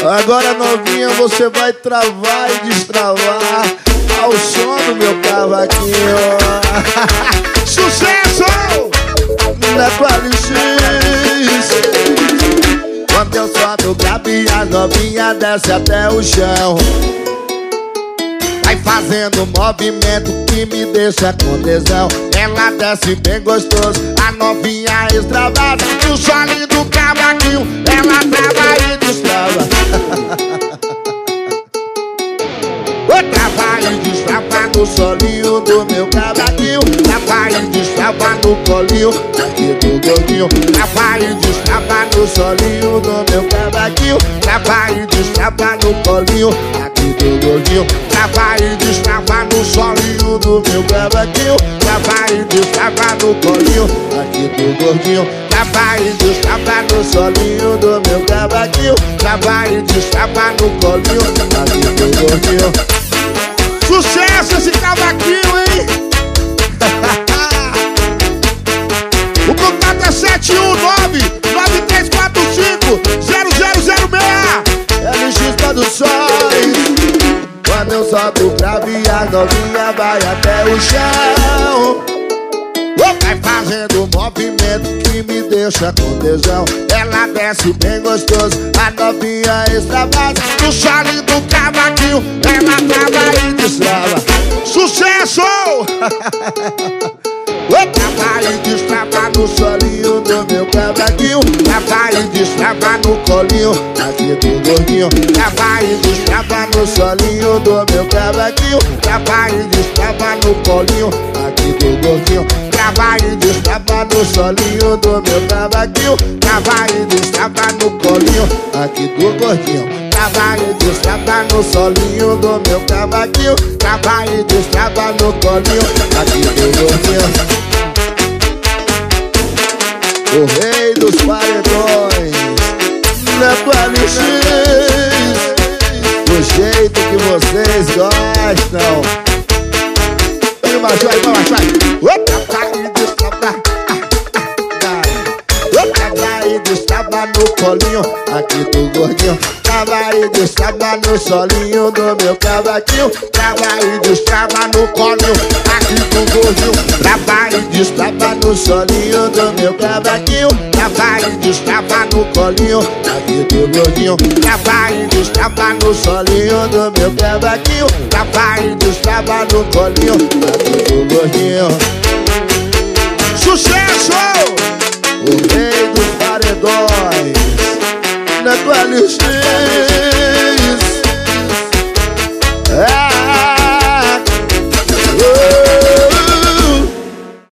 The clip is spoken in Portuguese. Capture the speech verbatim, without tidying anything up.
Agora novinha você vai travar e destravar ao som do meu cavaquinho. Sucesso! Na Quali-X. Quando eu solto o grave, a novinha desce até o chão. Vai fazendo um movimento que me deixa com tesão. Ela desce bem gostoso, a novinha extravasa. E o solinho do cavaquinho, ela trava e destrava. Trava e destrava no solinho do meu cavaquinho. Trava e destrava no colinho aqui do gordinho. Trava e destrava no solinho do meu cavaquinho. Trava e destrava no colinho aqui do gordinho. Trava e destrava no solinho do meu cavaquinho. Trava e destrava no colinho aqui do gordinho. Trava e destrava no solinho do meu cavaquinho. Trava e destrava no colinho aqui do gordinho. Sucesso esse cavaquinho, hein? O contato é sete um nove, nove três quatro cinco, zero zero zero seis. L X Produções. Quando eu solto o grave, a novinha vai até o chão. Vai fazendo um movimento que me deixa com tesão. Ela desce bem gostoso, a novinha extravasa. No solinho do cavaquinho, ela trava e destrava. Sucesso! Trava e destrava no solinho do meu cavaquinho. Trava e destrava no colinho aqui do gordinho. Trava e destrava no solinho do meu cavaquinho. Trava e destrava no colinho aqui do gordinho. Trava e destrava no solinho do meu cavaquinho. Trava e destrava no colinho aqui do gordinho. Trava e destrava no solinho do meu cavaquinho. Trava e destrava no colinho aqui do gordinho. O rei dos paredões, na Quali-X, do jeito que vocês gostam. Vem mais, vai, vai, vai. Trava e destrava no colinho aqui do gordinho. Trava e destrava no solinho do meu cavaquinho. Trava e destrava no colinho aqui do gordinho. Trava e destrava no solinho do meu cavaquinho. Trava e destrava no colinho aqui do gordinho. Trava e destrava no solinho do meu cavaquinho. Trava e destrava no colinho aqui do gordinho. Sucesso! O rei dos paredões, na Quali-X.